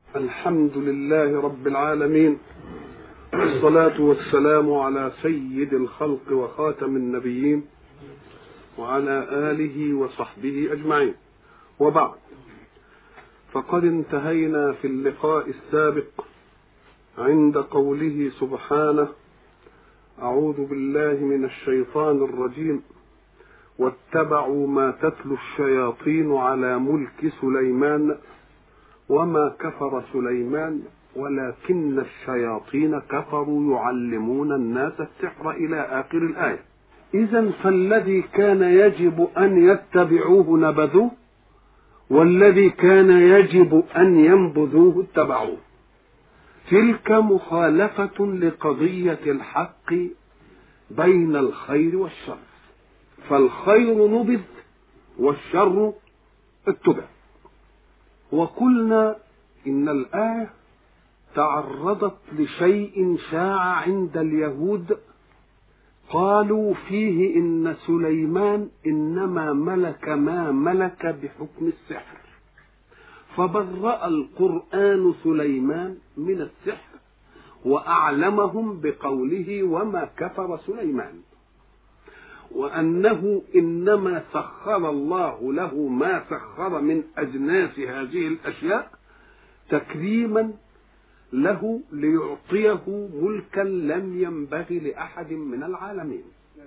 الحمد لله رب العالمين، والصلاة والسلام على سيد الخلق وخاتم النبيين وعلى آله وصحبه أجمعين، وبعد. فقد انتهينا في اللقاء السابق عند قوله سبحانه: أعوذ بالله من الشيطان الرجيم: واتبعوا ما تتلو الشياطين على ملك سليمان وما كفر سليمان ولكن الشياطين كفروا يعلمون الناس السحر إلى آخر الآية. إذن فالذي كان يجب أن يتبعوه نبذوه، والذي كان يجب أن ينبذوه اتبعوه. تلك مخالفة لقضية الحق بين الخير والشر، فالخير نبذ والشر اتبع. وقلنا إن الآية تعرضت لشيء شاع عند اليهود، قالوا فيه إن سليمان إنما ملك ما ملك بحكم السحر، فبرأ القرآن سليمان من السحر وأعلمهم بقوله: وما كفر سليمان، وأنه إنما سخر الله له ما سخر من أجناس هذه الأشياء تكريما له ليعطيه ملكا لم ينبغي لأحد من العالمين.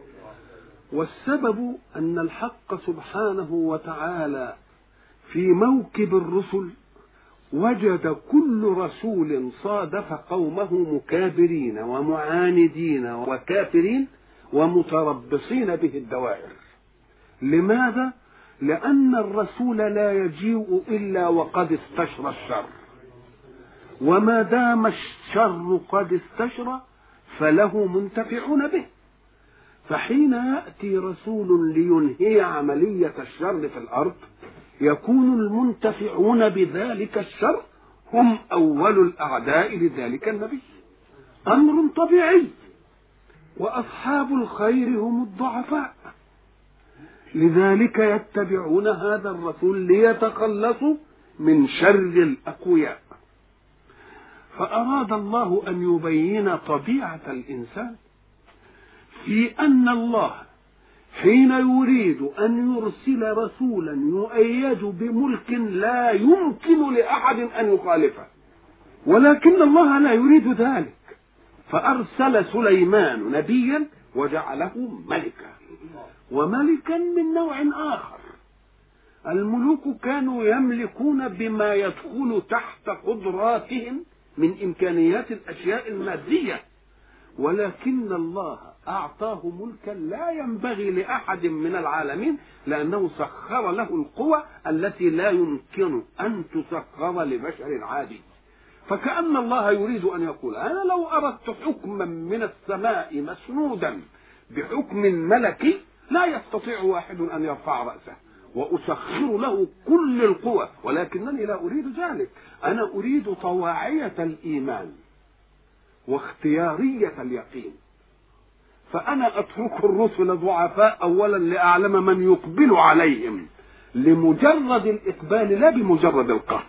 والسبب أن الحق سبحانه وتعالى في موكب الرسل وجد كل رسول صادف قومه مكابرين ومعاندين وكافرين ومتربصين به الدوائر. لماذا؟ لأن الرسول لا يجيء إلا وقد استشرى الشر، وما دام الشر قد استشرى فله منتفعون به. فحين يأتي رسول لينهي عملية الشر في الأرض يكون المنتفعون بذلك الشر هم أول الأعداء لذلك النبي، أمر طبيعي. وأصحاب الخير هم الضعفاء، لذلك يتبعون هذا الرسول ليتخلصوا من شر الأقوياء. فأراد الله أن يبين طبيعة الإنسان في أن الله حين يريد أن يرسل رسولا يؤيد بملك لا يمكن لأحد أن يخالفه، ولكن الله لا يريد ذلك، فأرسل سليمان نبيا وجعله ملكا، وملكا من نوع آخر. الملوك كانوا يملكون بما يدخل تحت قدراتهم من إمكانيات الأشياء المادية، ولكن الله أعطاه ملكا لا ينبغي لأحد من العالمين، لأنه سخر له القوى التي لا يمكن أن تسخر لبشر عادي. فكأن الله يريد أن يقول: أنا لو أردت حكما من السماء مسنودا بحكم ملكي لا يستطيع واحد أن يرفع رأسه، وأسخر له كل القوى، ولكنني لا أريد ذلك. أنا أريد طواعية الإيمان واختيارية اليقين. فأنا أترك الرسل ضعفاء أولا لأعلم من يقبل عليهم لمجرد الإقبال لا بمجرد القهر.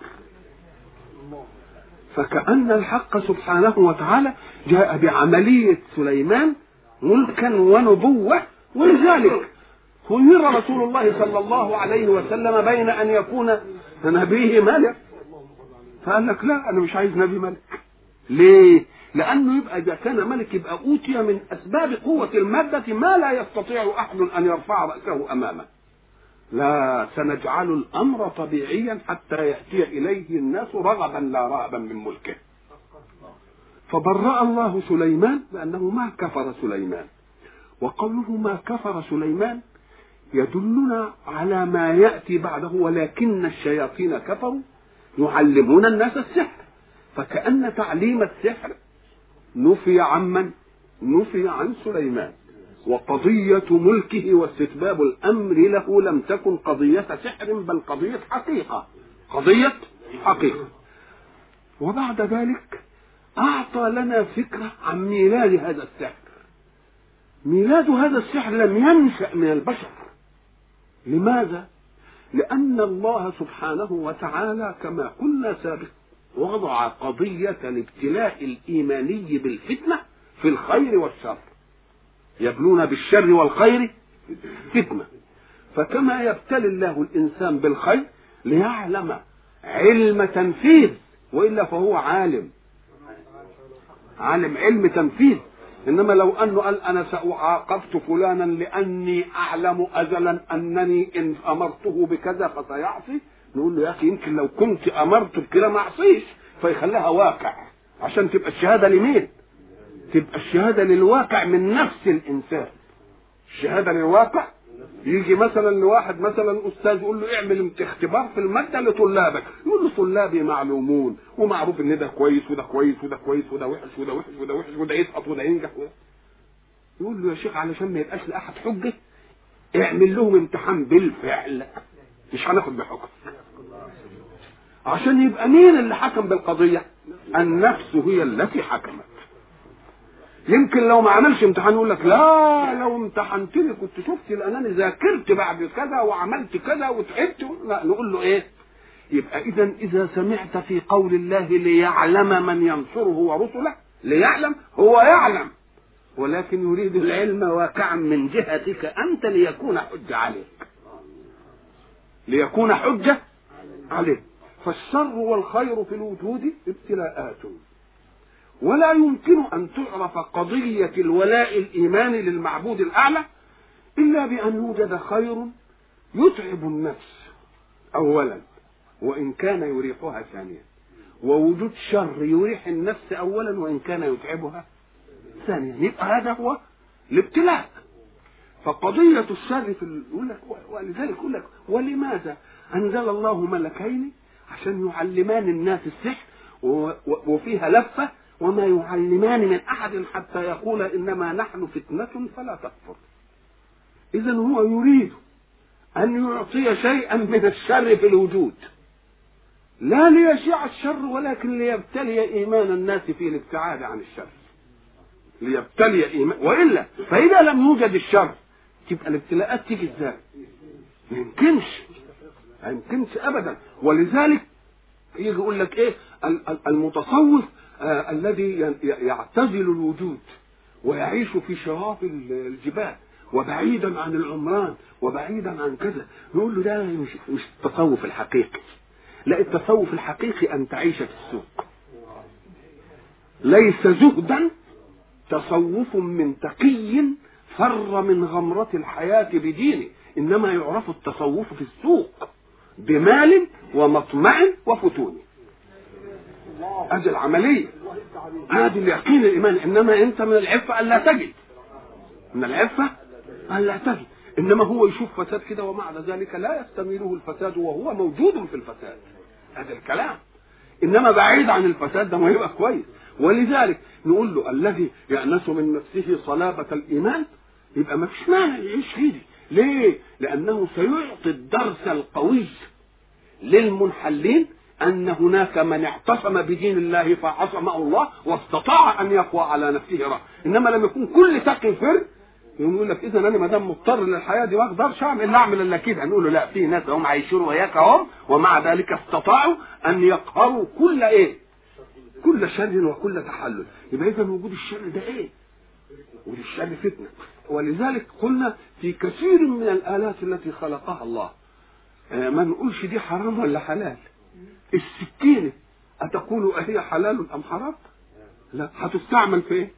فكأن الحق سبحانه وتعالى جاء بعملية سليمان ملكا ونبوة، ولذلك خير رسول الله صلى الله عليه وسلم بين أن يكون نبيه ملك، فقال لك: لا، أنا مش عايز نبي ملك. ليه؟ لأنه يبقى إذا كان ملك يبقى أوتي من أسباب قوة المادة ما لا يستطيع أحد أن يرفع رأسه أمامه. لا، سنجعل الأمر طبيعيا حتى يأتي إليه الناس رغبا لا رهبا من ملكه. فبرأ الله سليمان بأنه ما كفر سليمان، وقوله ما كفر سليمان يدلنا على ما يأتي بعده: ولكن الشياطين كفروا يعلمون الناس السحر. فكأن تعليم السحر نفي عمن؟ نفي عن سليمان. وقضية ملكه واستتباب الأمر له لم تكن قضية سحر، بل قضية حقيقة، قضية حقيقة. وبعد ذلك أعطى لنا فكرة عن ميلاد هذا السحر. ميلاد هذا السحر لم ينشأ من البشر. لماذا؟ لأن الله سبحانه وتعالى كما قلنا سابقا وضع قضية الابتلاء الإيماني بالفتنة في الخير والشر. يبلون بالشر والخير فتنة. فكما يبتلي الله الإنسان بالخير ليعلم علم تنفيذ، وإلا فهو عالم علم تنفيذ. إنما لو أنه قال أنا سأعاقبت فلانا لأني أعلم أزلا أنني إن أمرته بكذا فسيعصي، نقول له يا أخي يمكن لو كنت أمرت بكذا ما أعصيش، فيخليها واقع عشان تبقى الشهادة لمين؟ تبقى الشهادة للواقع من نفس الإنسان. الشهادة للواقع. يجي مثلا لواحد مثلا أستاذ يقول له اعمل اختبار في المادة لطلابك، يقول له طلابي معلومون ومعروف ان ده كويس وده كويس وده كويس وده وحش وده وحش وده وحش وده يسقط وده ينجح يقول له يا شيخ علشان ما يبقاش لأحد حجة اعمل لهم امتحان بالفعل، مش هناخد بحكم، عشان يبقى مين اللي حكم بالقضية؟ النفس هي التي حكمت. يمكن لو ما عملش امتحان يقول لك لا لو امتحنتني كنت شفت لانني ذاكرت بعد كذا وعملت كذا وتعبت. لا، نقول له ايه؟ يبقى اذا سمعت في قول الله ليعلم من ينصره ورسله، ليعلم هو يعلم، ولكن يريد العلم واقعا من جهتك انت ليكون حجة عليك، ليكون حجة عليك. فالشر والخير في الوجود ابتلاءات، ولا يمكن أن تعرف قضية الولاء الإيماني للمعبود الأعلى إلا بأن يوجد خير يتعب النفس أولا وإن كان يريحها ثانيا، ووجود شر يريح النفس أولا وإن كان يتعبها ثانيا. يبقى هذا هو الابتلاء. فقضية الشر ولذلك يقول لك ولماذا أنزل الله ملكين عشان يعلمان الناس السحر، وفيها لفة وما يعلمان من أحد حتى يقول إنما نحن فتنة فلا تكفر. إذن هو يريد أن يعطي شيئا من الشر في الوجود، لا ليشيع الشر ولكن ليبتلي إيمان الناس في الابتعاد عن الشر، ليبتلي إيمان. وإلا فإذا لم يوجد الشر تبقى الابتلاءات تيجي إزاي؟ ما يمكنش أبدا. ولذلك يجي يقول لك إيه المتصوف الذي يعتزل الوجود ويعيش في شراف الجبال وبعيدا عن العمران وبعيدا عن كذا، نقول له ده مش التصوف الحقيقي. لا، التصوف الحقيقي أن تعيش في السوق. ليس زهدا تصوف من تقي فر من غمرة الحياة بدينه، إنما يعرف التصوف في السوق بمال ومطمع وفتون. هذه العملية، هذه اليقين الإيمان. إنما أنت من العفة ألا تجد، من العفة ألا تجد. إنما هو يشوف فساد كده ومع ذلك لا يستميله الفساد وهو موجود في الفساد. هذا الكلام. إنما بعيد عن الفساد ده ما يبقى كويس. ولذلك نقول له الذي يأنس من نفسه صلابة الإيمان يبقى ما فيش مانع يعيش كده. ليه؟ لأنه سيعطي الدرس القوي للمنحلين أن هناك من اعتصم بدين الله فعصمه الله واستطاع أن يقوى على نفسه رأى. إنما لما يكون كل تقي فر يقول لك إذا أنا ما دام مضطر للحياة دي ما أقدرش أعمل إلا كده. نقول له لا، في ناس هم عايشين وياك هم ومع ذلك استطاعوا أن يقهروا كل إيه؟ كل شر وكل تحلل. يبقى إذا وجود الشر ده إيه؟ وجود الشر فتنة. ولذلك قلنا في كثير من الآلات التي خلقها الله ما نقولش دي حرام ولا حلال. السكينة أتقول أهي حلال أم حرام؟ لا، هتستعمل في إيه؟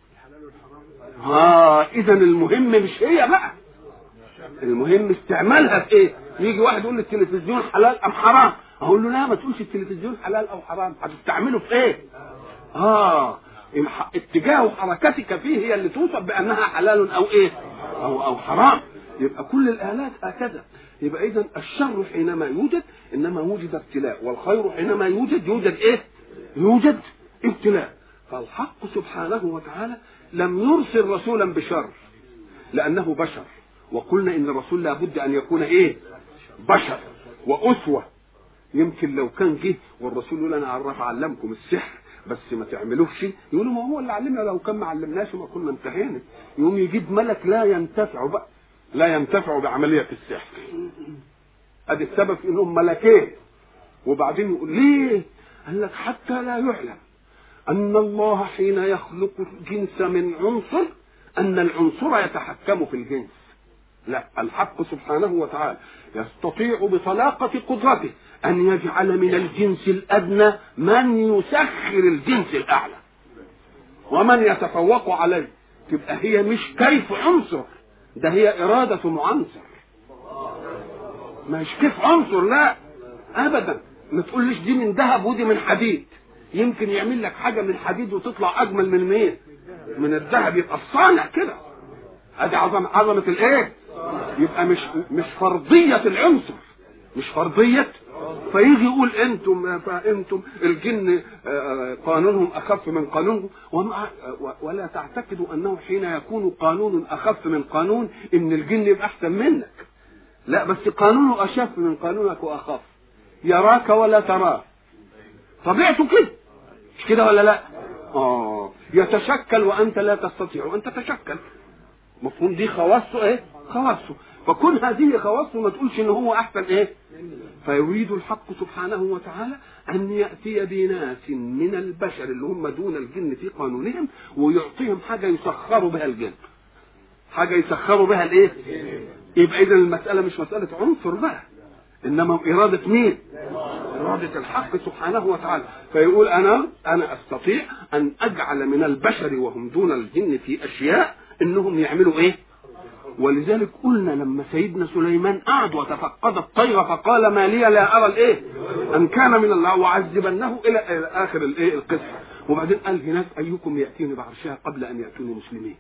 إذا المهم مش هي بقى، المهم استعمالها في إيه؟ يجي واحد يقول لي التلفزيون حلال أم حرام، أقول له لا، ما تقولش التلفزيون حلال أو حرام، هتستعمله في إيه؟ اتجاه حركتك فيه هي اللي توصف بأنها حلال أو إيه؟ أو حرام. يبقى كل الآلات هكذا. يبقى إذن الشر حينما يوجد إنما وجد ابتلاء، والخير حينما يوجد إيه؟ يوجد ابتلاء. فالحق سبحانه وتعالى لم يرسل رسولا بشر لأنه بشر، وقلنا إن الرسول لابد أن يكون إيه؟ بشر وأسوة. يمكن لو كان جه والرسول يقول أنا أعلمكم السحر بس ما تعملوش، يقولوا ما هو اللي علمنا، لو كان ما علمناش ما كنا انتهينا. يقوم يجيب ملك لا ينتفع بقى، لا ينتفع بعملية السحر. ادي السبب في انهم ملكين. وبعدين يقول ليه؟ قال لك حتى لا يعلم أن الله حين يخلق الجنس من عنصر أن العنصر يتحكم في الجنس. لا، الحق سبحانه وتعالى يستطيع بطلاقة قدرته أن يجعل من الجنس الأدنى من يسخر الجنس الأعلى ومن يتفوق عليه. تبقى هي مش كيف عنصر، ده هي إرادة معنصر، مش كيف عنصر، لا أبدا. ما تقولش دي من ذهب ودي من حديد، يمكن يعمل لك حاجة من حديد وتطلع أجمل من مين؟ من الذهب. يبقى الصانع كده، ادي عظمة الايه؟ يبقى مش فرضية العنصر، مش فرضية. فيجي يقول انتم الجن قانونهم اخف من قانونهم، ولا تعتقدوا انه حين يكون قانون اخف من قانون ان الجن يبقى احسن منك. لا، بس قانونه اشف من قانونك واخف، يراك ولا تراه، طبيعته كده، مش كده ولا لا؟ يتشكل وانت لا تستطيع ان تتشكل. مفهوم؟ دي خواصه ايه؟ خواصه. فكل هذه خواصه ما تقولش ان هو احسن ايه. فيريد الحق سبحانه وتعالى ان ياتي بناس من البشر اللي هم دون الجن في قانونهم ويعطيهم حاجه يسخروا بها الجن، حاجه يسخروا بها الايه. يبقى اذا المساله مش مساله عنصر بقى، انما اراده مين؟ اراده الحق سبحانه وتعالى. فيقول انا استطيع ان اجعل من البشر وهم دون الجن في اشياء انهم يعملوا ايه. ولذلك قلنا لما سيدنا سليمان قعد وتفقد الطير فقال ما لي لا ارى الايه ان كان من الله وعذبنه الى اخر الايه القصه. وبعدين قال هناك ايكم ياتيني بعرشها قبل ان ياتوني مسلمين.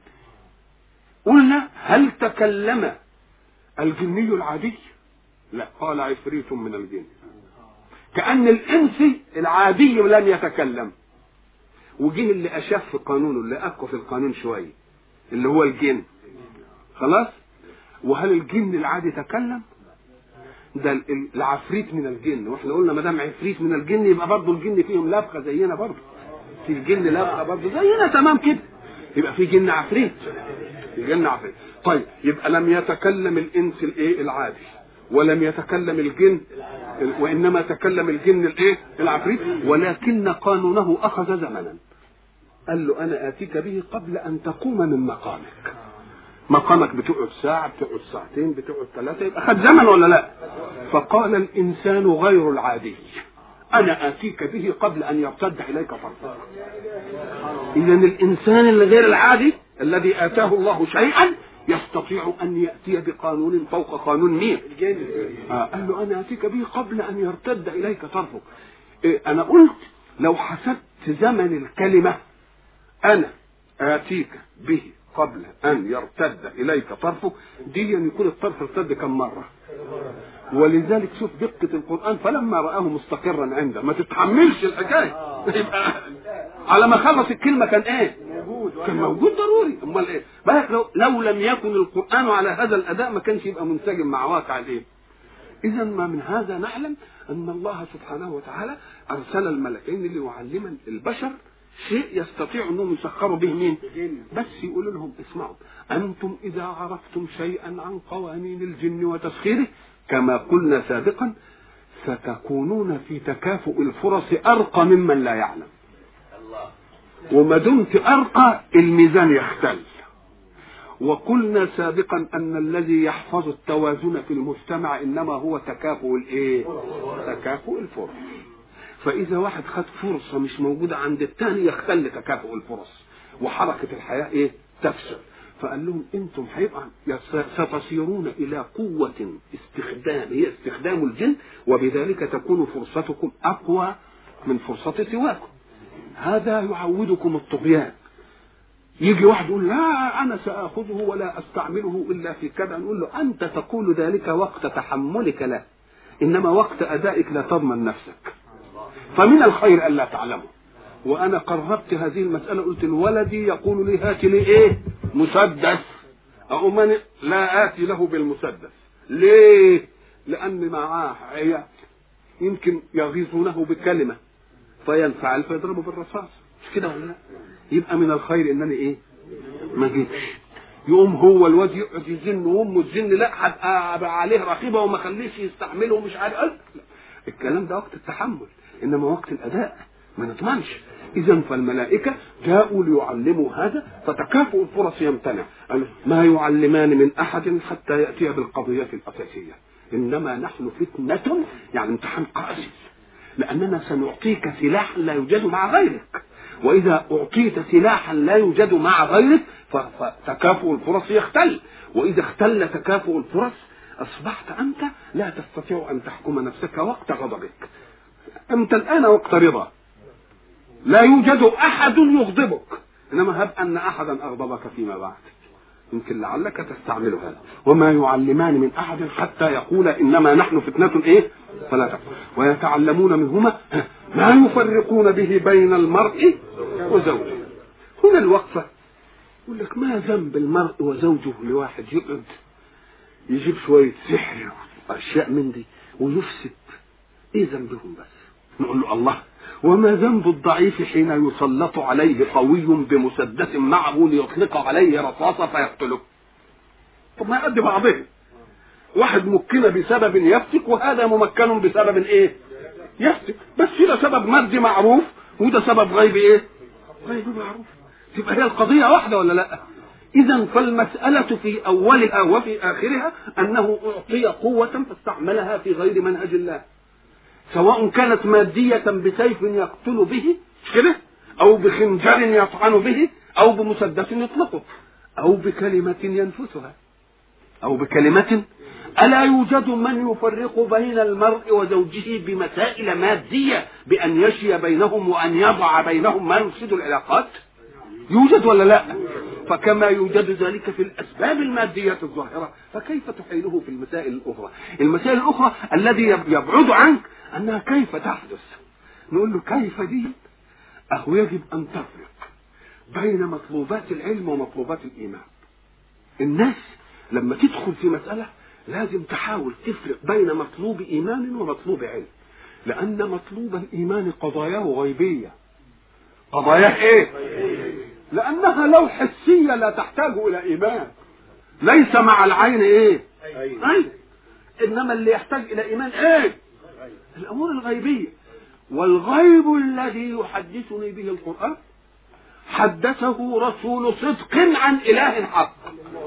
قلنا هل تكلم الجني العادي؟ لا، قال عفريت من الجن، كأن الانس العادي لم يتكلم، وجه اللي اشف قانونه اللي اقوى في القانون شويه اللي هو الجن. خلاص. وهل الجن العادي تكلم؟ ده العفريت من الجن، واحنا قلنا ما دام عفريت من الجن يبقى برضه الجن فيهم لبخه زينا، برضه في الجن لبخه برضه زينا تمام كده، يبقى في جن عفريت، الجن عفريت. طيب يبقى لم يتكلم الانس الايه العادي ولم يتكلم الجن، وانما تكلم الجن الايه العفريت، ولكن قانونه اخذ زمنا. قال له انا اتيك به قبل ان تقوم من مقامك. مقامك بتقعد ساعة، بتقعد ساعتين، بتقعد ثلاثة، يبقى خد زمن ولا لا؟ فقال الإنسان غير العادي أنا آتيك به قبل أن يرتد إليك طرفك. إذن الإنسان الغير العادي الذي آتاه الله شيئا يستطيع أن يأتي بقانون فوق قانون مين؟ قال له أنا آتيك به قبل أن يرتد إليك طرفك. أنا قلت لو حسبت زمن الكلمة أنا آتيك به قبل أن يرتد إليك طرفه، دي يكون الطرف ارتد كم مرة. ولذلك شوف دقة القرآن، فلما رآه مستقرا عنده، ما تتحملش الحكاية. على ما خلص الكلمة كان ايه؟ كان موجود ضروري. امال ايه؟ لو لم يكن القرآن على هذا الأداء ما كانش يبقى منسجم مع واقع الايه. إذا ما من هذا نعلم أن الله سبحانه وتعالى أرسل الملكين ليعلم البشر شيء يستطيع انهم يسخروا به مين؟ بس يقولوا لهم اسمعوا، انتم اذا عرفتم شيئا عن قوانين الجن وتسخيره كما قلنا سابقا ستكونون في تكافؤ الفرص ارقى ممن لا يعلم. وما دمت ارقى الميزان يختل. وقلنا سابقا ان الذي يحفظ التوازن في المجتمع انما هو تكافؤ الايه؟ تكافؤ الفرص. فإذا واحد خد فرصة مش موجودة عند الثاني يختل تكافؤ الفرص وحركة الحياة ايه؟ تفسد. فقال لهم انتم هيبقى ستصيرون إلى قوة استخدام هي استخدام الجن، وبذلك تكون فرصتكم أقوى من فرصة سواكم. هذا يعودكم الطغيان. يجي واحد يقول لا أنا سأخذه ولا أستعمله إلا في كذا، نقول له أنت تقول ذلك وقت تحملك له، إنما وقت أدائك لا تضمن نفسك. فمن الخير ألا تعلمه. وأنا قربت هذه المسألة، قلت لولدي يقول لي هات لي إيه؟ مسدس. أقوم أنا لا آتي له بالمسدس. ليه؟ لأن معاه عيال يمكن يغيظونه بكلمة فينفعل فيضربه بالرصاص، مش كده ولا لا؟ يبقى من الخير إنني إيه؟ ما جيتش. يقوم هو الواد يقعد يزن وأمه تزن، لا هبقى عليه رقيبة وما خليش يستعمله ومش عارف. الكلام ده وقت التحمل. انما وقت الاداء ما نضمنش. اذا فالملائكه جاءوا ليعلموا هذا، فتكافؤ الفرص يمتنع. ما يعلمان من احد حتى ياتي بالقضيه الاساسيه، انما نحن فتنه، يعني امتحان قاسي، لاننا سنعطيك سلاحا لا يوجد مع غيرك، واذا اعطيت سلاحا لا يوجد مع غيرك فتكافؤ الفرص يختل، واذا اختل تكافؤ الفرص اصبحت انت لا تستطيع ان تحكم نفسك وقت غضبك. انت الان وقت رضا لا يوجد احد يغضبك، انما هب ان احدا اغضبك فيما بعد، يمكن لعلك تستعمل هذا. وما يعلمان من احد حتى يقول انما نحن فتنة ايه فلا تكفر، ويتعلمون منهما ما يفرقون به بين المرء وزوجه. هنا الوقفة يقول لك ما ذنب المرء وزوجه لواحد يقعد يجيب شوية سحر واشياء من دي ويفسد، ايه ذنبهم؟ بس نقول له الله، وما ذنب الضعيف حين يسلط عليه قوي بمسدس معه ليطلق عليه رصاصة فيقتله؟ طب ما يقضي بعضهم، واحد ممكن بسبب يفتك وهذا ممكن بسبب ايه يفتك، بس ده سبب مادي معروف وده سبب غيبي ايه غيبي معروف، تبقى هي القضية واحدة ولا لا؟ اذا فالمسألة في اولها وفي اخرها انه اعطي قوة فاستعملها في غير منهج الله، سواء كانت مادية بسيف يقتل به كده، او بخنجر يطعن به، او بمسدس يطلقه، او بكلمة ينفسها، او بكلمة. ألا يوجد من يفرق بين المرء وزوجه بمسائل مادية بأن يشي بينهم وأن يضع بينهم ما يفسد العلاقات؟ يوجد ولا لا؟ فكما يوجد ذلك في الأسباب المادية الظاهرة، فكيف تحيله في المسائل الأخرى؟ المسائل الأخرى الذي يبعد عنك أنها كيف تحدث. نقول له كيف دي؟ أهو يجب أن تفرق بين مطلوبات العلم ومطلوبات الإيمان. الناس لما تدخل في مسألة لازم تحاول تفرق بين مطلوب إيمان ومطلوب علم، لأن مطلوب الإيمان قضاياه غيبية. قضاياه إيه؟ لأنها لو حسية لا تحتاج إلى إيمان، ليس مع العين إيه؟ أي. إنما اللي يحتاج إلى إيمان إيه؟ الأمور الغيبية. والغيب الذي يحدثني به القرآن حدثه رسول صدق عن إله حق،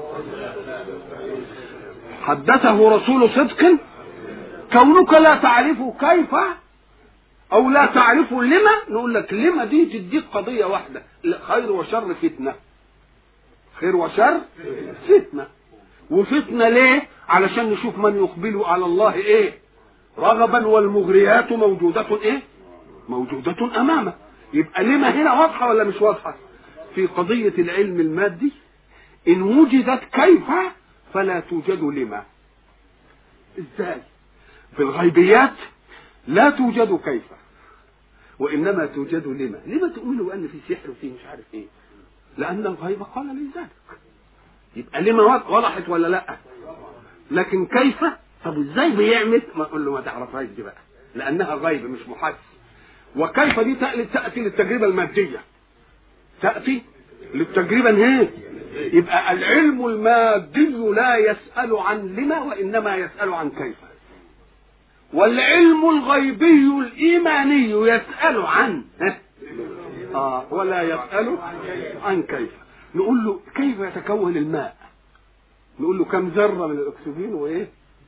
حدثه رسول صدق. كونك لا تعرف كيف او لا تعرف لما، نقول لك لما دي تديك قضية واحدة، خير وشر فتنة، خير وشر فتنة. وفتنة ليه؟ علشان نشوف من يقبل على الله ايه رغبا، والمغريات موجودة ايه موجودة امامه. يبقى لما هنا واضحة ولا مش واضحة؟ في قضية العلم المادي ان وجدت كيف فلا توجد لما. ازاي؟ في الغيبيات لا توجد كيف وانما توجد لما. لما تؤمنوا ان في سحر وفي مش عارف ايه؟ لان الغيب قال لي ذلك. يبقى لما وضحت ولا لا؟ لكن كيف؟ طب ازاي بيعمل؟ ما اقول له ما تعرفهاش دي بقى، لانها غيب مش محس. وكيف دي تاتي للتجربه الماديه، تاتي للتجربه ايه؟ يبقى العلم المادي لا يسأل عن لما وإنما يسأل عن كيف، والعلم الغيبي الإيماني يسأل عن ولا يسأل عن كيف. نقول له كيف يتكون الماء؟ نقول له كم ذرة من الأكسجين وإيه؟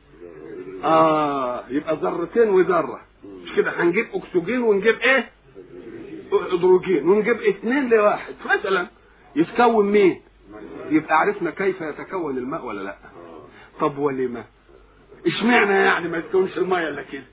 يبقى ذرتين وذرة، مش كده؟ هنجيب أكسجين ونجيب إيه؟ هيدروجين، ونجيب 2 لواحد مثلا، يتكون مين؟ يبقى عرفنا كيف يتكون الماء ولا لا؟ طب ولما؟ اشمعنى يعني ما يتكونش الماء الا كده؟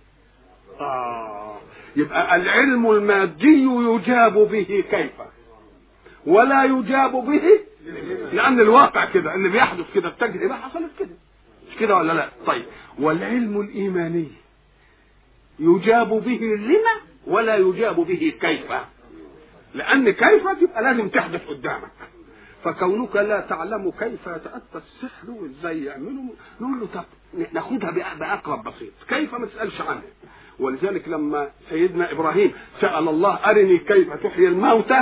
يبقى العلم المادي يجاب به كيف ولا يجاب به، لان الواقع كده ان بيحدث كده، التجربه حصلت كده، مش كده ولا لا؟ طيب والعلم الايماني يجاب به لما ولا يجاب به كيف، لان كيف تبقى لازم تحدث قدامك. فكونك لا تعلم كيف يتأتى السحر وازاي يعملوا، نقول له طب ناخدها بأقرب بسيط، كيف ما تسألش عنه. ولذلك لما سيدنا إبراهيم سأل الله أرني كيف تحيي الموتى،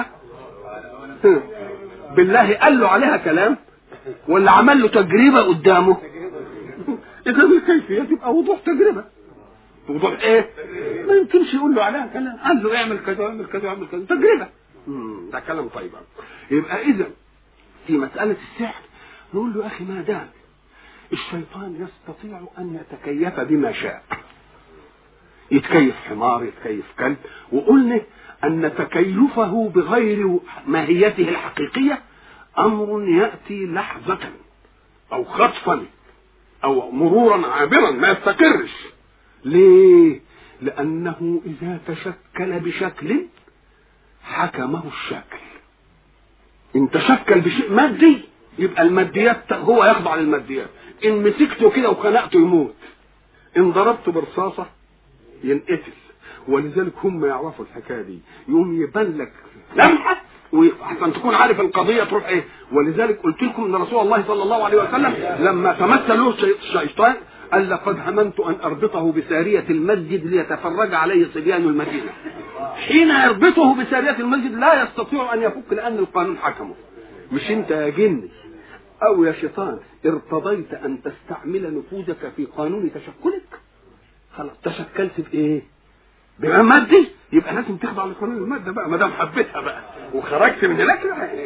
بالله قال له عليها كلام ولا عمل له تجربة قدامه؟ إذا الكيفية تبقى وضوح تجربة، وضوح ايه؟ ما يمكنش يقول له عليها كلام، قال له اعمل كذا واعمل كذا واعمل كذا، تجربه. ده كلام طيب. يبقى اذا في مساله السحر نقول له اخي ما دام الشيطان يستطيع ان يتكيف بما شاء، يتكيف حمار يتكيف كلب، وقلنا ان تكيفه بغير ماهيته الحقيقيه امر ياتي لحظه او خطفا او مرورا عابرا ما يستقرش. ليه؟ لانه اذا تشكل بشكل حكمه الشكل. ان تشكل بشيء مادي يبقى الماديات هو يخضع للماديات، ان مسكته كده وخنقته يموت، ان ضربته برصاصه ينقتل. ولذلك هم يعرفوا الحكايه دي، يقوم يبان لك لمحه وعشان تكون عارف القضيه تروح ايه. ولذلك قلت لكم ان رسول الله صلى الله عليه وسلم لما تمثل له الشيطان قال لقد هممت ان اربطه بساريه المسجد ليتفرج عليه صبيان المدينه. حين يربطه بساريه المسجد لا يستطيع ان يفك لان القانون حكمه. مش انت يا جني او يا شيطان ارتضيت ان تستعمل نفوذك في قانون تشكلك؟ خلاص تشكلت بايه؟ بما مادي، يبقى لازم تخضع لقانون الماده بقى ما دام حبيتها بقى وخرجت من هناك.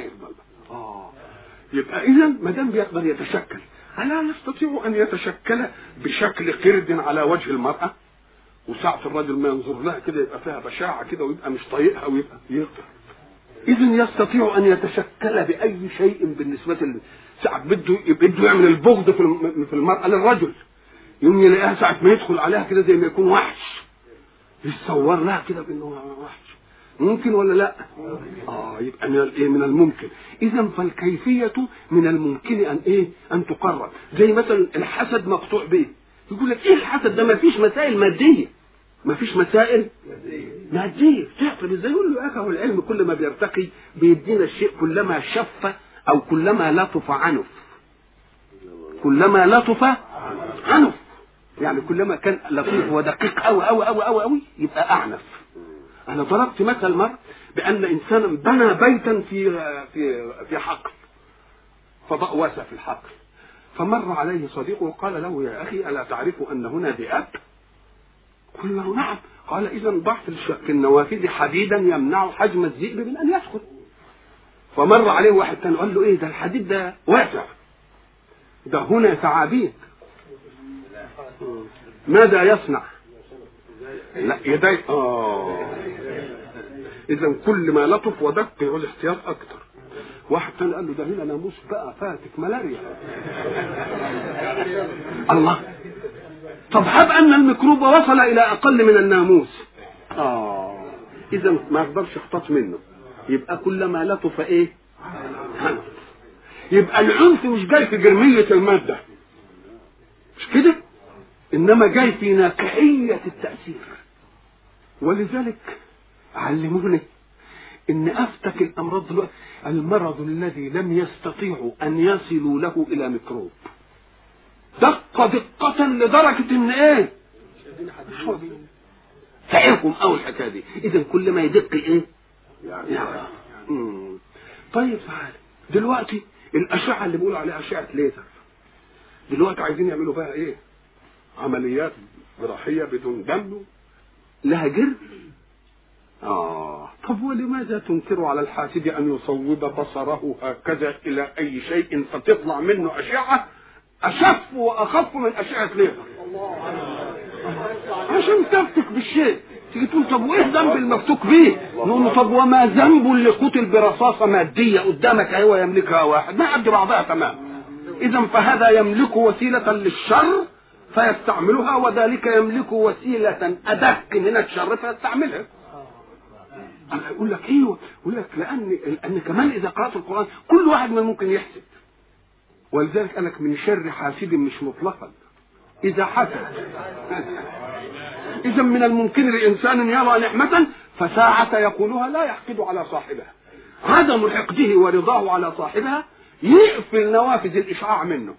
يبقى اذا ما دام بيقدر يتشكل، الا يستطيع ان يتشكل بشكل قرد على وجه المراه، وساعه الرجل ما ينظر لها كده يبقى فيها بشاعه كده ويبقى مش طايقها ويبقى يقدر. اذا يستطيع ان يتشكل باي شيء بالنسبه ساعه بده يعمل البغض في المراه للرجل، يوم يلاقيها ساعه ما يدخل عليها كده زي ما يكون وحش، يتصور لها كده بانه وحش. ممكن ولا لا؟ يبقى من الممكن. اذا فالكيفيه من الممكن ان تقرر. زي مثلا الحسد مقطوع به، يقول لك ايه الحسد ده؟ ما فيش مسائل ماديه، ما فيش مسائل ماديه تعطل ازاي؟ يقول له يا اخي هو العلم كل ما بيرتقي بيدينا الشيء كلما شف او كلما لطف عنف، كلما لطف عنف، يعني كلما كان لطيف ودقيق أوي أوي أوي أوي أوي يبقى أعنف. أنا ضربت مثل مرة بأن إنسانا بنى بيتا في حقل، فضاء واسع في الحقل، فمر عليه صديقه وقال له يا أخي ألا تعرف أن هنا ذئاب؟ قال له نعم. قال إذا ضع في النوافذ حديدا يمنع حجم الذئب من أن يدخل. فمر عليه واحد ثاني قال له إيه ده الحديد ده واسع، ده هنا ثعابين، ماذا يصنع؟ لا يدي اذا كل ما لطف ودق يقول احتياط اكتر. واحد ثاني قال له ده هنا ناموس بقى فاتك ملاريا. الله، طب هب ان الميكروب وصل الى اقل من الناموس، اذا ما اقدرش اخطط منه. يبقى كلما لطف ايه؟ عنف. يبقى العنف مش جاي في جرمية المادة، مش كده، انما جاي في ناقعية التأثير. ولذلك علموني ان افتك الامراض دلوقتي المرض الذي لم يستطيعوا ان يصلوا له الى ميكروب دقة دقة لدرجة ان ايه تعرفهم اول الحكاية دي. اذا كل ما يدق ايه يعني. طيب تعالى دلوقتي الاشعة اللي بيقولوا عليها اشعة ليزر، دلوقتي عايزين يعملوا بقى ايه؟ عمليات جراحية بدون دم لها جرم. طب ولماذا تنكر على الحاسد ان يصوب بصره هكذا الى اي شيء فتطلع منه اشعة اشف واخف من اشعة ليزر؟ عشان تفتك بالشيء. تيجي تقول طب وايه ذنب المفتوك به؟ نقول له طب وما ذنب اللي قتل برصاصة مادية قدامك اهو يملكها واحد ما قد بعضها تمام. اذا فهذا يملك وسيلة للشر فيستعملها، وذلك يملك وسيلة أدق من الشر فيستعملها. أنا أقول لك إيه؟ أقول لك لأن كمان إذا قرأت القرآن كل واحد من ممكن يحسد، ولذلك قال لك من شر حاسد مش مطلقا إذا حسد. إذا من الممكن لإنسان يرى نعمة فساعة يقولها لا يحقد على صاحبها، عدم حقده ورضاه على صاحبها يقفل نوافذ الإشعاع منه.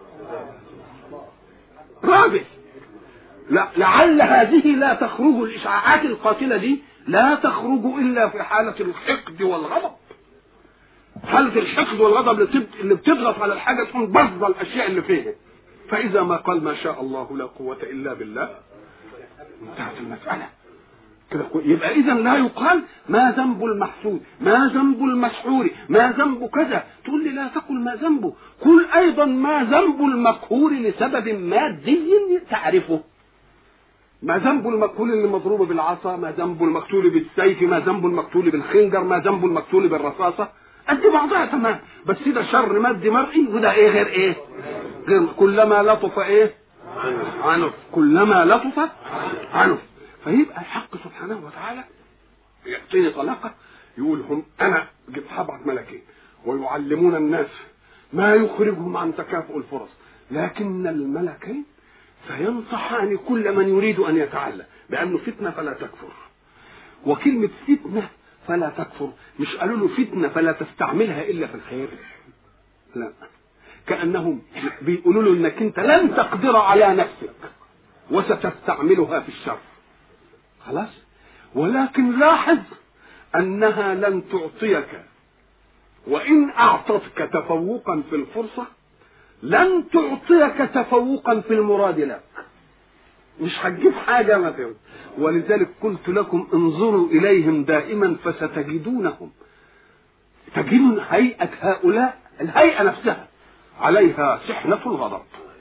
رابع، لعل هذه لا تخرج، الإشعاعات القاتلة دي لا تخرج إلا في حالة الحقد والغضب. حالة الحقد والغضب اللي بتضغط على الحاجة تكون بفضل الأشياء اللي فيها. فإذا ما قال ما شاء الله لا قوة إلا بالله انتهت المسألة كده. يبقى إذا لا يقال ما ذنب المحسود، ما ذنب المسحور، ما ذنب كذا. تقول لي لا تقل ما ذنبه، قل أيضا ما ذنب المقهور لسبب مادي تعرفه. ما ذنب المقتول اللي مضروب بالعصا، ما ذنب المقتول بالسيف، ما ذنب المقتول بالخنجر، ما ذنب المقتول بالرصاصة، قد بعضها تمام. بس ده شر مادي مرئي، وده ايه غير ايه؟ غير كلما لطف ايه عنف، كلما لطف عنف. فيبقى الحق سبحانه وتعالى يعطيني طلاقة، يقول هم انا هبعث ملكين ويعلمون الناس ما يخرجهم عن تكافؤ الفرص، لكن الملكين فينصحان كل من يريد أن يتعلم بأنه فتنة فلا تكفر. وكلمة فتنة فلا تكفر مش قالوا له فتنة فلا تستعملها إلا في الخير، لا، كأنهم بيقولوا له إنك أنت لن تقدر على نفسك وستستعملها في الشر، خلاص. ولكن لاحظ أنها لن تعطيك، وإن أعطتك تفوقا في الفرصة لن تعطيك تفوقا في المراد لك، مش هتجيب حاجة مثلا. ولذلك قلت لكم انظروا إليهم دائما فستجدونهم، تجدون هيئة هؤلاء، الهيئة نفسها عليها سحنة الغضب،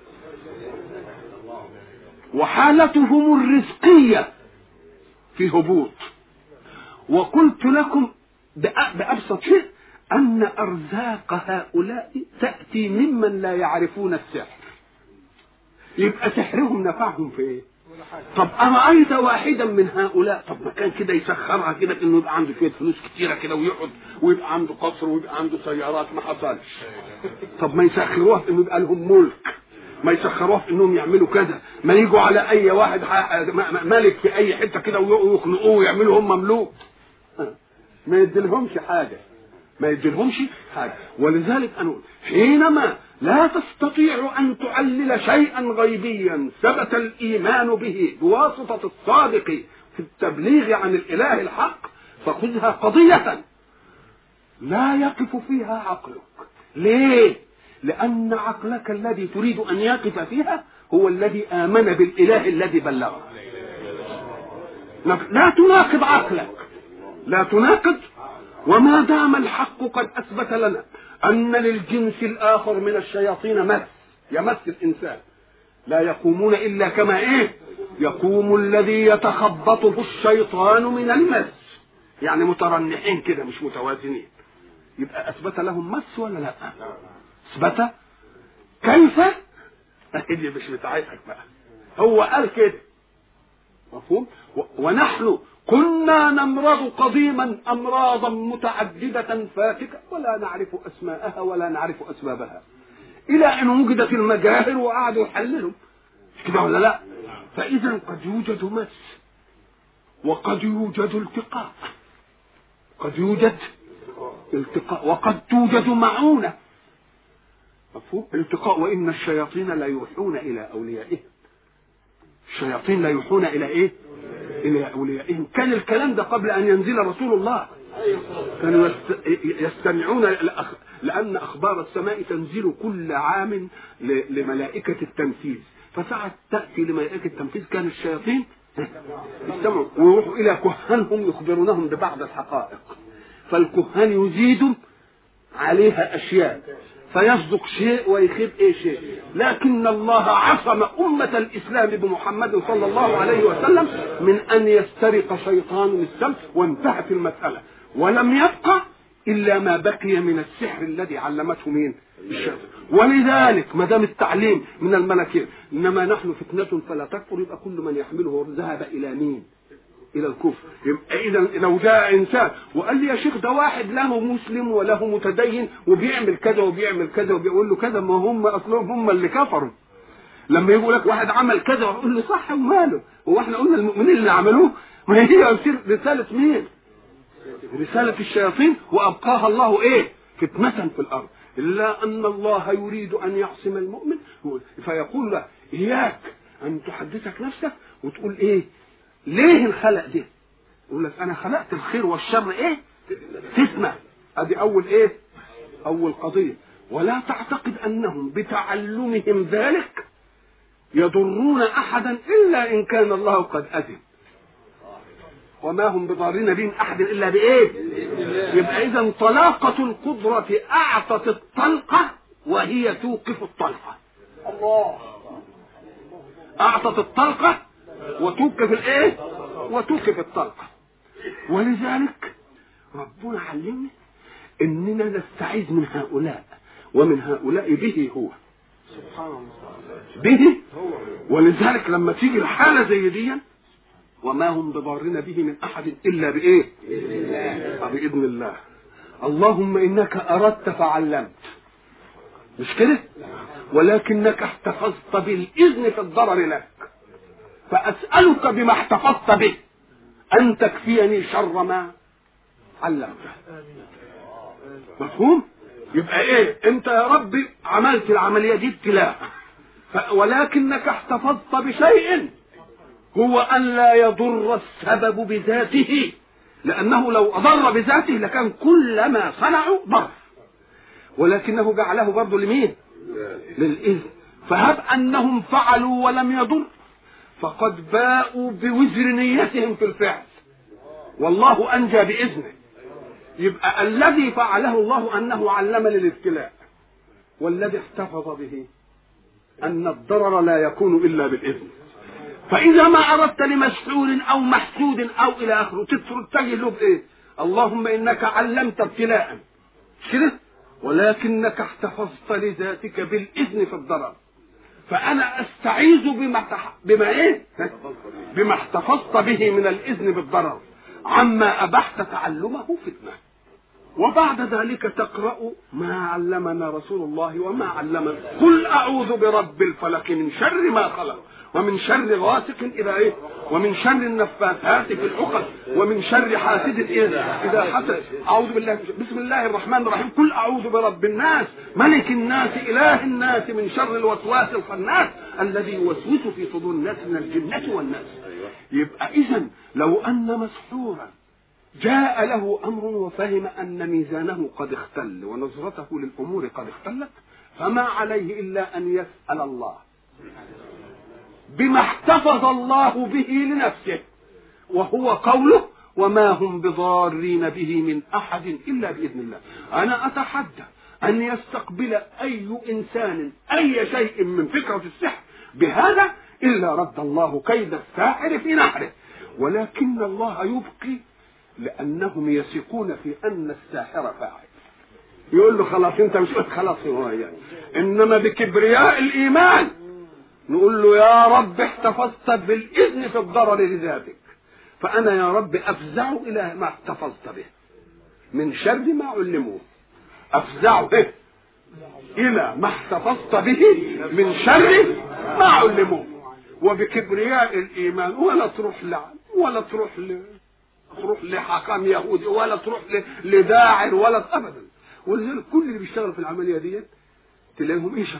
وحالتهم الرزقية في هبوط. وقلت لكم بأبسط شيء أن أرزاق هؤلاء تأتي ممن لا يعرفون السحر، يبقى سحرهم نفعهم في إيه؟ طب أرأيت واحدا من هؤلاء، طب ما كان كده يسخرها كده إنه يبقى عنده شوية فلوس كتيرة كده ويقعد ويبقى عنده قصر ويبقى عنده سيارات، ما حصلش. طب ما يسخروها في إنه يبقى لهم ملك، ما يسخروها في إنهم يعملوا كذا، ما يجوا على أي واحد ملك في أي حتة كده ويخنقوه ويعملوا هم مملوك، ما يديلهمش حاجة، ما يديلهمش حاجة. ولذلك أنا حينما لا تستطيع أن تعلل شيئا غيبيا ثبت الإيمان به بواسطة الصادق في التبليغ عن الإله الحق، فخذها قضية لا يقف فيها عقلك. ليه؟ لأن عقلك الذي تريد أن يقف فيها هو الذي آمن بالإله الذي بلغه. لا تناقض عقلك، لا تناقض. وما دام الحق قد أثبت لنا أن للجنس الآخر من الشياطين مس يمس الإنسان، لا يقومون إلا كما يقوم الذي يتخبطه الشيطان من المس، يعني مترنحين كده مش متوازنين. يبقى أثبت لهم مس ولا لا؟ أثبت. كيف؟ دي مش بتاعتك بقى، هو قال كده، مفهوم؟ ونحن كنا نمرض قديما أمراضا متعددة فاتكة ولا نعرف أسماءها ولا نعرف أسبابها، إلى أن وجدت المجاهر وقعدوا يحللوا كده ولا لا؟ فإذا قد يوجد مس وقد يوجد التقاء، قد يوجد التقاء وقد توجد معونة، مفهوم؟ التقاء. وإن الشياطين لا يوحون إلى أوليائهم، الشياطين لا يوحون إلى إلى أوليائهم. كان الكلام ده قبل أن ينزل رسول الله، كانوا يستمعون لأن أخبار السماء تنزل كل عام لملائكة التنفيذ، فساعة تأتي لملائكة التنفيذ كان الشياطين يستمعوا ويروحوا إلى كهانهم يخبرونهم ببعض الحقائق، فالكهان يزيد عليها أشياء فيصدق شيء ويخيب شيء. لكن الله عصم أمة الإسلام بمحمد صلى الله عليه وسلم من أن يسترق شيطان السمع، وانتهت المسألة، ولم يبقى إلا ما بقي من السحر الذي علمته مين؟ الشيطان. ولذلك ما دام التعليم من الملكين، إنما نحن فتنة فلا تكفر، يبقى كل من يحمله ذهب إلى مين؟ إلى الكفر. يبقى إذا لو جاء إنسان وقال لي يا شيخ ده واحد له مسلم وله متدين وبيعمل كذا وبيعمل كذا وبيقول له كذا، ما هم أصلهم هم اللي كفروا. لما يقول لك واحد عمل كذا ويقول له صح وماله، هو احنا قلنا المؤمنين اللي عملوه؟ ما هي رسالة مين؟ رسالة الشياطين، وأبقاها الله فتنة في الأرض. إلا أن الله يريد أن يعصم المؤمن، فيقول له إياك أن تحدثك نفسك وتقول ليه الخلق ده؟ يقول لك أنا خلقت الخير والشر فتنة. أدي أول أول قضية. ولا تعتقد أنهم بتعلمهم ذلك يضرون أحدا إلا إن كان الله قد أذن، وما هم بضارين به من أحد إلا بإيه؟ يبقى إذا طلاقة القدرة أعطت الطلقة وهي توقف الطلقة. الله أعطت الطلقة وتوقف الإيه؟ وتوقف الطلقة. ولذلك ربنا علمنا إننا نستعيذ من هؤلاء ومن هؤلاء به هو سبحان الله به. ولذلك لما تيجي الحالة زي دي وما هم بضارين به من أحد إلا بإيه؟ بإذن الله. اللهم إنك أردت فعلمت، مش كده؟ ولكنك احتفظت بالإذن في الضرر لك، فأسألك بما احتفظت به أن تكفيني شر ما علمته. مفهوم؟ يبقى إيه؟ أنت يا ربي عملت العملية دي ابتلاء، ولكنك احتفظت بشيء هو أن لا يضر السبب بذاته، لأنه لو أضر بذاته لكان كل ما صنعوا ضر، ولكنه جعله برضه لمين؟ للإذن. فهب أنهم فعلوا ولم يضر فقد باءوا بوزر نيتهم في الفعل، والله أنجى بإذنه. يبقى الذي فعله الله أنه علم للابتلاء، والذي احتفظ به أن الضرر لا يكون إلا بالإذن. فإذا ما أردت لمسحور أو محسود أو إلى آخره تتجه له بإيه؟ اللهم إنك علمت ابتلاء كده، ولكنك احتفظت لذاتك بالإذن في الضرر، فأنا أستعيذ بما إيه؟ بما احتفظت به من الإذن بالضرر عما أبحت تعلمه فتنة. وبعد ذلك تقرأ ما علمنا رسول الله وما علمنا. قل أعوذ برب الفلق من شر ما خلق، ومن شر غاسق إذا إيه، ومن شر النفاثات في العقد، ومن شر حاسد إذا حسد. أعوذ بالله. بسم الله الرحمن الرحيم. قل أعوذ برب الناس ملك الناس إله الناس من شر الوسواس الخناس الذي يوسوس في صدور الناس من الجنة والناس. يبقى إذن لو أن مسحورا جاء له أمر وفهم أن ميزانه قد اختل ونظرته للأمور قد اختلت، فما عليه إلا أن يسأل الله بما احتفظ الله به لنفسه، وهو قوله وما هم بضارين به من أحد إلا بإذن الله. أنا أتحدى أن يستقبل أي إنسان أي شيء من فكرة السحر بهذا إلا رد الله كيد الساحر في نحره، ولكن الله يبقي لأنهم يثقون في أن الساحر فاعل. يقول له خلاص أنت مش خلاص هو يعني. إنما بكبرياء الإيمان نقول له يا رب احتفظت بالإذن في الضرر لذاتك، فأنا يا رب أفزع إلى ما احتفظت به من شر ما علموه، أفزع به إلى ما احتفظت به من شر ما علموه. وبكبرياء الإيمان، ولا تروح لعن ولا تروح لحكام يهودي ولا تروح لداعر ولا أبدا. ولذلك كل اللي بيشتغل في العملية دي تلاقيهم إيه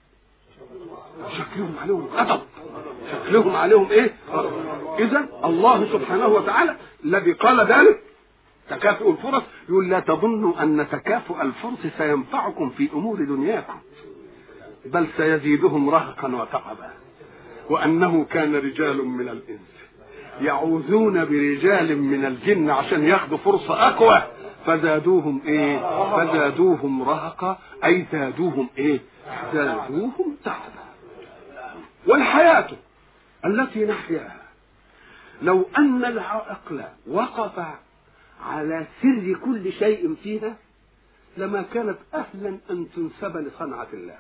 شكلهم عليهم غضب، شكلهم عليهم إيه. إذا الله سبحانه وتعالى الذي قال ذلك تكافؤ الفرص، يقول لا تظنوا أن تكافؤ الفرص سينفعكم في أمور دنياكم بل سيزيدهم رهقا وتعبا، وأنه كان رجال من الإنس يعوذون برجال من الجن عشان ياخدوا فرصة أقوى فزادوهم إيه؟ فزادوهم رهقا، أي زادوهم إيه؟ زادوهم تعبا. والحياة التي نحياها لو أن العقل وقف على سر كل شيء فيها لما كانت أهلا أن تنسب لصنعة الله.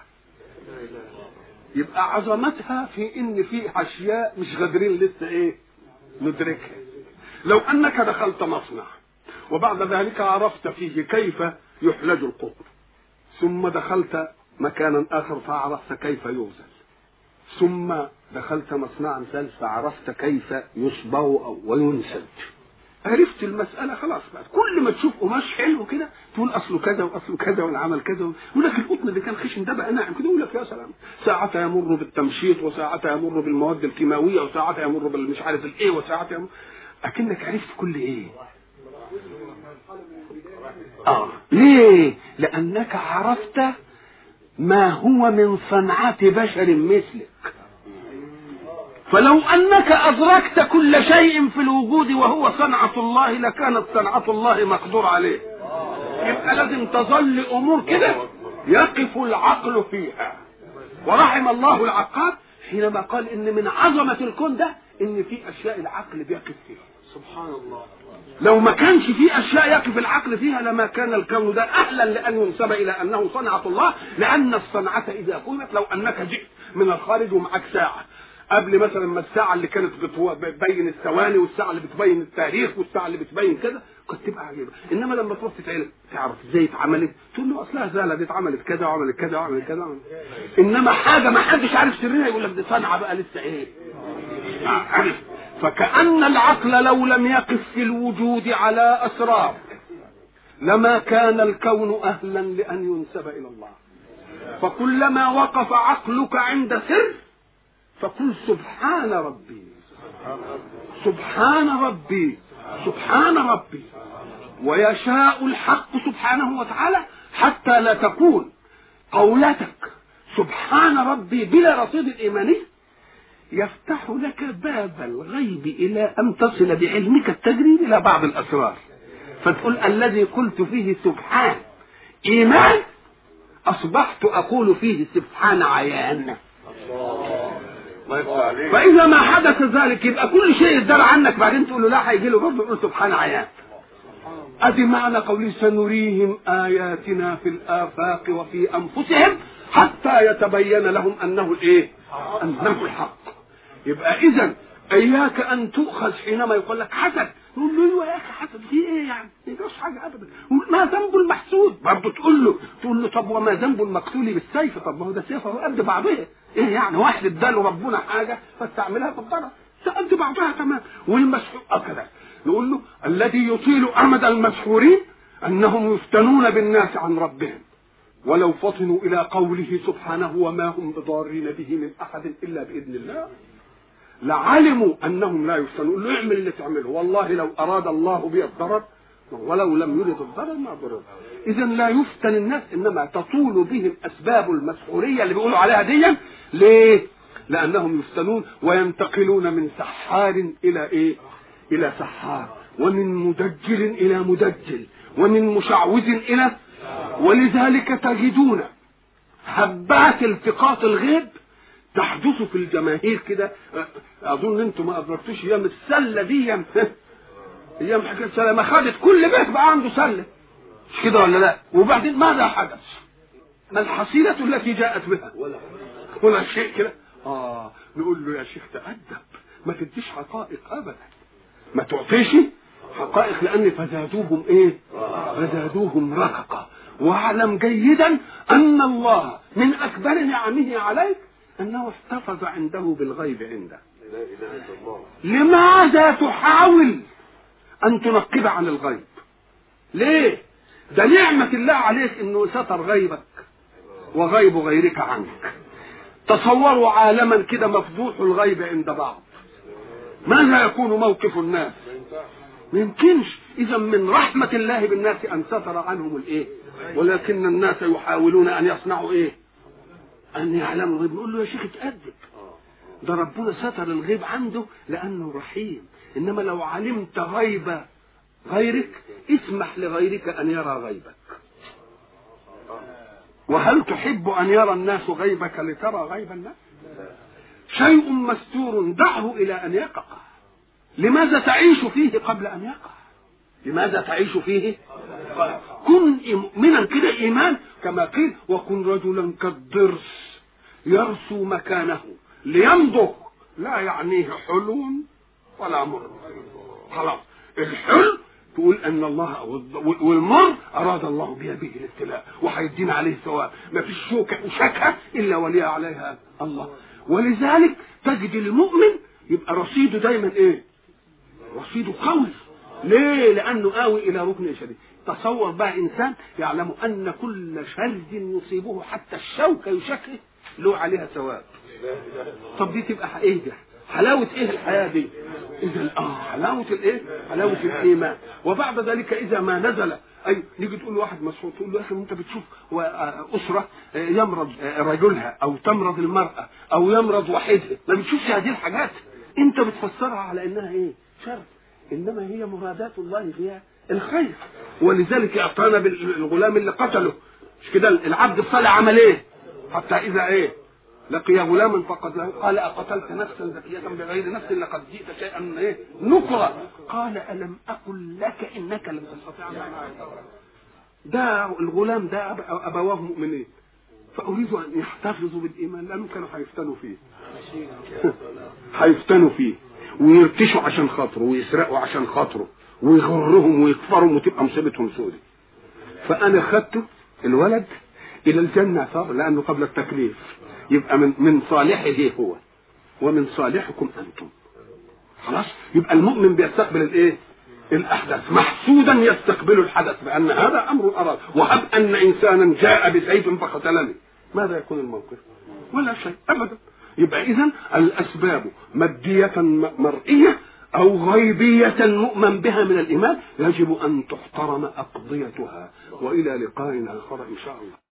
يبقى عظمتها في إن في أشياء مش قادرين لسه إيه ندركها. لو أنك دخلت مصنع وبعد ذلك عرفت فيه كيف يحلج القطن، ثم دخلت مكانا آخر فعرفت كيف يغزل، ثم دخلت مصنعا ثالث فعرفت كيف يصبغ وينسج، عرفت المسألة خلاص بقى. كل ما تشوف قماش حلو كده تقول أصله كذا وأصله كذا والعمل كذا، يقول لك القطن اللي كان خشن ده بقى ناعم كده، يقول لك يا سلام. ساعتها يمر بالتمشيط، وساعتها يمر بالمواد الكيماوية، وساعتها يمر بالمش عارف الايه، وساعتها يمر أكنك عرفت كل ايه. ليه؟ لأنك عرفت ما هو من صنعة بشر مثلك. فلو أنك أدركت كل شيء في الوجود وهو صنعة الله لكانت صنعة الله مقدور عليه. يبقى لازم تظل أمور كده يقف العقل فيها. ورحم الله العقاد حينما قال إن من عظمة الكون ده إن في أشياء العقل بيقف فيها. سبحان الله. لو ما كانش في أشياء يقف العقل فيها لما كان الكون ده أهلا لأن ينسب إلى أنه صنعة الله، لأن الصنعة إذا قيمت لو أنك جئت من الخارج ومعك ساعة قبل مثلا ما الساعة اللي كانت بتبين الثواني والساعة اللي بتبين التاريخ والساعة اللي بتبين كده قد تبقى عجيبة. إنما لما تروح تعرف إزاي اتعملت تقول له أصلها زالة دي اتعملت كذا وعملت كذا وعملت كذا. إنما حاجة ما حدش عارف سرها يقول لك دي صنعة بقى لسه إيه. فكأن العقل لو لم يقف في الوجود على أسرار لما كان الكون أهلا لأن ينسب إلى الله. فكلما وقف عقلك عند سر فقل سبحان ربي سبحان ربي سبحان ربي. ويشاء الحق سبحانه وتعالى حتى لا تكون قولتك سبحان ربي بلا رصيد الإيماني يفتح لك باب الغيب إلى أن تصل بعلمك التجريد إلى بعض الأسرار، فتقول الذي قلت فيه سبحان إيمان أصبحت أقول فيه سبحان عيان. فإذا ما حدث ذلك يبقى كل شيء يدار عنك بعدين تقول له لا هيجي له برضه يقول سبحان عيان. أدي معنى قوله سنريهم آياتنا في الآفاق وفي أنفسهم حتى يتبين لهم أنه الإيه؟ أنه الحق. يبقى إذن إياك أن تؤخذ حينما يقول لك حسد تقول له ايوه يا اخي حسد في ايه يعني؟ ما يجراش حاجه ابدا. ما ذنب المحسود؟ برضه تقول له طب وما ذنب المقتول بالسيف؟ طب ما هو ده سيف قد بعضها. ايه يعني واحد اداله ربنا حاجه فاستعملها بالضرر قد بعضها تمام. والمسحور كذا نقول له الذي يطيل امد المسحورين انهم يفتنون بالناس عن ربهم ولو فطنوا الى قوله سبحانه وما هم بضارين به من احد الا باذن الله لعلموا انهم لا يفتنون. له اعمل اللي تعمله والله لو اراد الله بي الضرر ولو لم يرد الضرر ما ضرر. اذا لا يفتن الناس انما تطول بهم اسباب المسحوريه اللي بيقولوا عليها دي. ليه؟ لانهم يفتنون وينتقلون من سحار الى ايه؟ الى سحار، ومن مدجل الى مدجل، ومن مشعوذ الى. ولذلك تجدون هبات التقاط الغيب تحدث في الجماهير كده. اظن انتم ما ادركتوش ايام السله دي، ايام حكايه السله ما خدت كل بيت بقى عنده سله مش كده ولا لا؟ وبعدين ماذا حدث؟ ما الحصيله التي جاءت بها؟ ولا شيء كده. نقول له يا شيخ تأدب، ما تديش حقائق ابدا، ما تعطيش حقائق، لان فزادوهم ايه؟ فزادوهم رهقا. واعلم جيدا ان الله من اكبر نعمه عليك انه احتفظ عنده بالغيب عنده. لماذا تحاول ان تنقب عن الغيب؟ ليه؟ ده نعمة الله عليك انه ستر غيبك وغيب غيرك عنك. تصوروا عالما كده مفضوح الغيب عند بعض، ماذا يكون موقف الناس؟ ما يمكنش. اذا من رحمة الله بالناس ان ستر عنهم الايه، ولكن الناس يحاولون ان يصنعوا ايه؟ ان يعلموا الغيب. نقول له يا شيخ اتأدب، ده ربنا ستر الغيب عنده لانه رحيم. انما لو علمت غيب غيرك اسمح لغيرك ان يرى غيبك. وهل تحب ان يرى الناس غيبك لترى غيب الناس؟ شيء مستور دعه الى ان يقع. لماذا تعيش فيه قبل ان يقع؟ لماذا تعيش فيه؟ كن مؤمنا كده ايمان كما قيل وكن رجلا كالضرس يرسو مكانه ليمضغ لا يعنيه حلو ولا مر. خلاص الحلو تقول ان الله والمر اراد الله بها به الابتلاء وهيدينا عليه ثواب. ما فيش شوكه وشكه الا ولي عليها الله. ولذلك تجد المؤمن يبقى رصيده دايما ايه؟ رصيده قوي. ليه؟ لانه قوي الى ركن شديد. تصور بقى انسان يعلم ان كل شر يصيبه حتى الشوكه يشكه له عليها ثواب. طب دي تبقى ايه ده؟ حلاوه ايه الحياه دي؟ اذا حلاوه الايه؟ حلاوه الايمان. وبعد ذلك اذا ما نزل اي نيجي تقول لواحد مسحور تقول له يا اخي انت بتشوف اسره يمرض رجلها او تمرض المراه او يمرض وحيدها، ما بتشوفش هذه الحاجات، انت بتفسرها على انها ايه؟ شر، انما هي مرادات الله فيها الخير. ولذلك اعطانا بالغلام اللي قتله، مش كده العبد الصالح عمل ايه؟ حتى اذا ايه لقي غلاما فقتله قال اقتلت نفسا زكية بغير نفس لقد جئت شيئا ايه نكرا قال الم اقل لك انك لن تستطيع معي. ده الغلام ده ابواه مؤمنين فاريد ان يحتفظوا بالايمان لانهم كانوا هيفتنوا فيه هيفتنوا فيه ويرتشوا عشان خاطره ويسرقوا عشان خاطره ويغرهم ويكفرهم وتبقى مصيبتهم سودة. فانا خدته الولد الى الجنه صار لانه قبل التكليف، يبقى من صالحه هو ومن صالحكم انتم. خلاص يبقى المؤمن بيستقبل الايه؟ الاحداث محسودا يستقبل الحدث بان هذا امر اراد. وهب ان انسانا جاء بسيف فقتلني، ماذا يكون الموقف؟ ولا شيء ابدا. يبقى اذا الاسباب ماديه مرئيه او غيبيه مؤمن بها من الايمان يجب ان تحترم اقضيتها. والى لقاء اخر ان شاء الله.